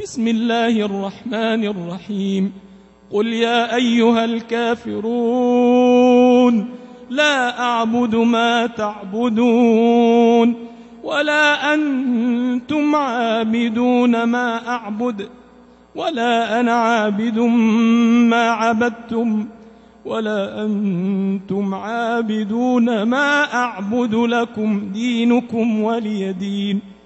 بسم الله الرحمن الرحيم. قل يا أيها الكافرون لا أعبد ما تعبدون ولا أنتم عابدون ما أعبد ولا أنا عابد ما عبدتم ولا أنتم عابدون ما أعبد لكم دينكم ولي دين.